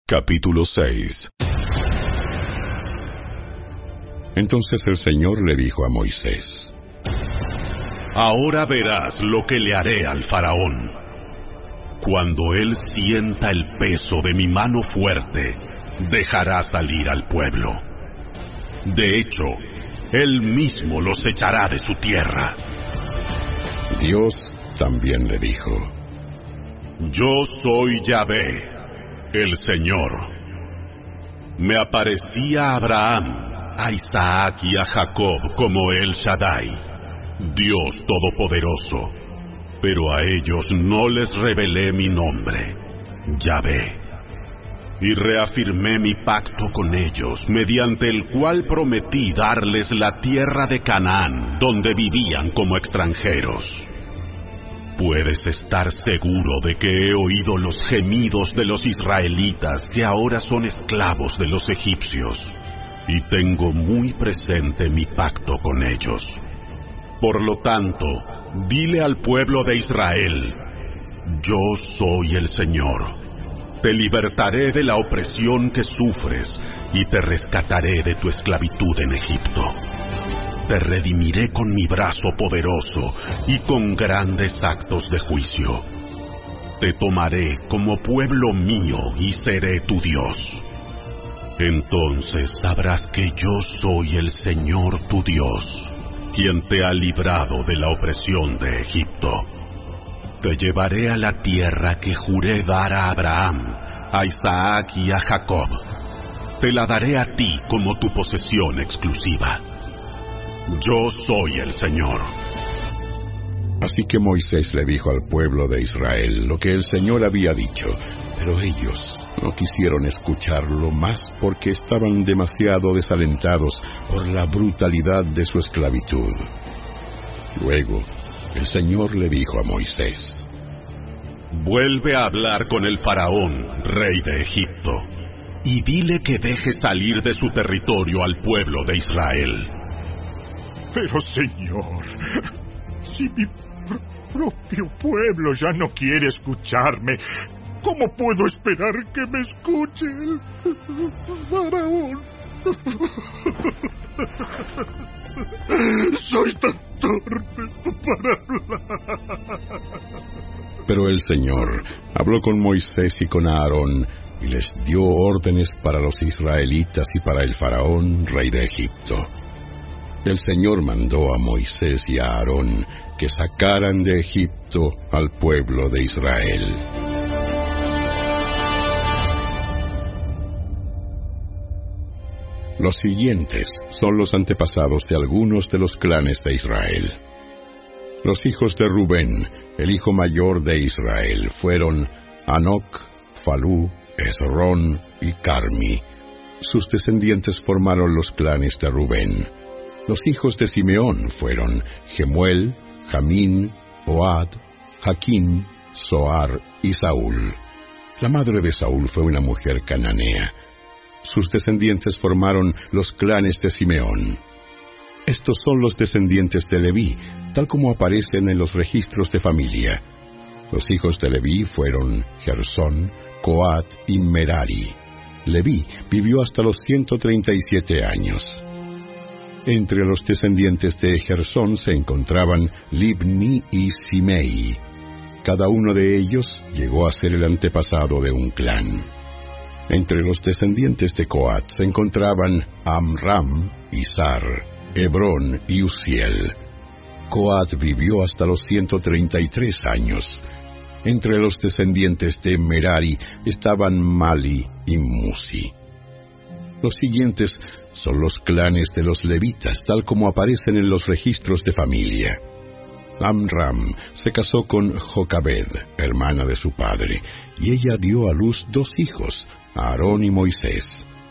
Capítulo 6. Entonces el Señor le dijo a Moisés: Ahora verás lo que le haré al faraón. Cuando él sienta el peso de mi mano fuerte, dejará salir al pueblo. De hecho, él mismo los echará de su tierra. Dios también le dijo: Yo soy Yahvé, el Señor. Me aparecí a Abraham, a Isaac y a Jacob como El Shaddai, Dios Todopoderoso, pero a ellos no les revelé mi nombre, Yahvé. Y reafirmé mi pacto con ellos, mediante el cual prometí darles la tierra de Canaán, donde vivían como extranjeros. Puedes estar seguro de que he oído los gemidos de los israelitas que ahora son esclavos de los egipcios, y tengo muy presente mi pacto con ellos. Por lo tanto, dile al pueblo de Israel: Yo soy el Señor. Te libertaré de la opresión que sufres y te rescataré de tu esclavitud en Egipto. Te redimiré con mi brazo poderoso y con grandes actos de juicio. Te tomaré como pueblo mío y seré tu Dios. Entonces sabrás que yo soy el Señor tu Dios, quien te ha librado de la opresión de Egipto. Te llevaré a la tierra que juré dar a Abraham, a Isaac y a Jacob. Te la daré a ti como tu posesión exclusiva. Yo soy el Señor. Así que Moisés le dijo al pueblo de Israel lo que el Señor había dicho, pero ellos no quisieron escucharlo más porque estaban demasiado desalentados por la brutalidad de su esclavitud. Luego, el Señor le dijo a Moisés: Vuelve a hablar con el faraón, rey de Egipto, y dile que deje salir de su territorio al pueblo de Israel. Pero, Señor, si mi propio pueblo ya no quiere escucharme, ¿cómo puedo esperar que me escuche el faraón? Soy tan torpe para hablar. Pero el Señor habló con Moisés y con Aarón y les dio órdenes para los israelitas y para el faraón, rey de Egipto. El Señor mandó a Moisés y a Aarón que sacaran de Egipto al pueblo de Israel. Los siguientes son los antepasados de algunos de los clanes de Israel. Los hijos de Rubén, el hijo mayor de Israel, fueron Hanoc, Falú, Hezrón y Carmi. Sus descendientes formaron los clanes de Rubén. Los hijos de Simeón fueron Gemuel, Jamín, Ohad, Jaquín, Zoar y Saúl. La madre de Saúl fue una mujer cananea. Sus descendientes formaron los clanes de Simeón. Estos son los descendientes de Leví, tal como aparecen en los registros de familia. Los hijos de Leví fueron Gersón, Coat y Merari. Leví vivió hasta los 137 años. Entre los descendientes de Gersón se encontraban Libni y Simei. Cada uno de ellos llegó a ser el antepasado de un clan. Entre los descendientes de Coat se encontraban Amram, Izar, Hebrón y Uziel. Coat vivió hasta los 133 años. Entre los descendientes de Merari estaban Mali y Musi. Los siguientes son los clanes de los levitas, tal como aparecen en los registros de familia. Amram se casó con Jocabed, hermana de su padre, y ella dio a luz 2 hijos, Aarón y Moisés.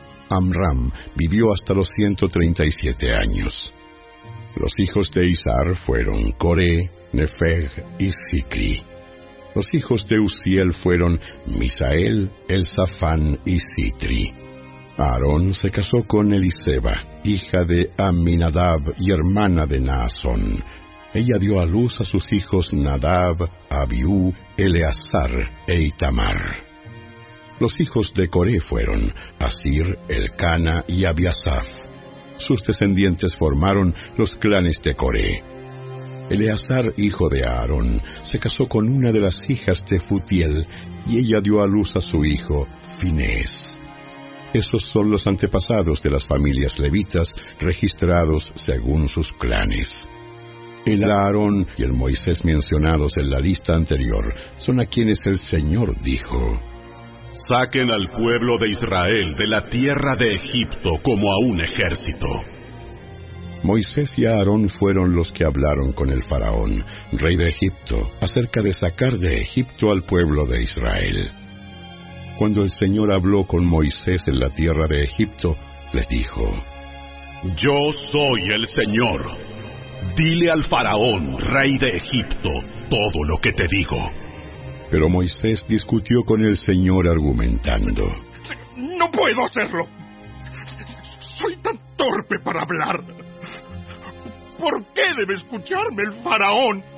Amram vivió hasta los 137 años. Los hijos de Izar fueron Coré, Nefeg y Sicri. Los hijos de Uziel fueron Misael, Elzafán y Sitri. Aarón se casó con Eliseba, hija de Aminadab y hermana de Naasón. Ella dio a luz a sus hijos Nadab, Abiú, Eleazar e Itamar. Los hijos de Coré fueron Asir, Elcana y Abiasaf. Sus descendientes formaron los clanes de Coré. Eleazar, hijo de Aarón, se casó con una de las hijas de Futiel, y ella dio a luz a su hijo, Finés. Esos son los antepasados de las familias levitas, registrados según sus clanes. El Aarón y el Moisés mencionados en la lista anterior son a quienes el Señor dijo: Saquen al pueblo de Israel de la tierra de Egipto como a un ejército. Moisés y Aarón fueron los que hablaron con el faraón, rey de Egipto, acerca de sacar de Egipto al pueblo de Israel. Cuando el Señor habló con Moisés en la tierra de Egipto, les dijo: Yo soy el Señor. Dile al faraón, rey de Egipto, todo lo que te digo. Pero Moisés discutió con el Señor argumentando: No puedo hacerlo. Soy tan torpe para hablar. ¿Por qué debe escucharme el faraón?